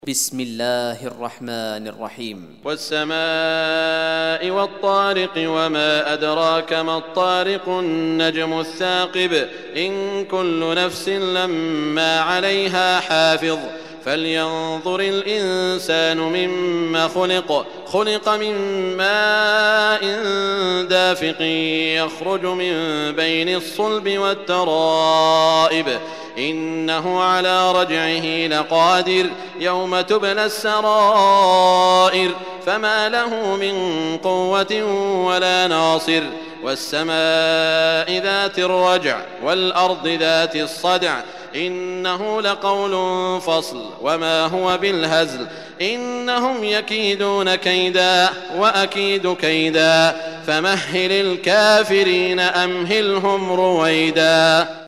بسم الله الرحمن الرحيم. والسماء والطارق وما أدراك ما الطارق النجم الثاقب إن كل نفس لما عليها حافظ فلينظر الإنسان مما خلق من ماء دافق يخرج من بين الصلب والترائب إنه على رجعه لقادر يوم تبلى السرائر فما له من قوة ولا ناصر والسماء ذات الرجع والأرض ذات الصدع إنه لقول فصل وما هو بالهزل إنهم يكيدون كيدا وأكيد كيدا فمهل الكافرين أمهلهم رويدا.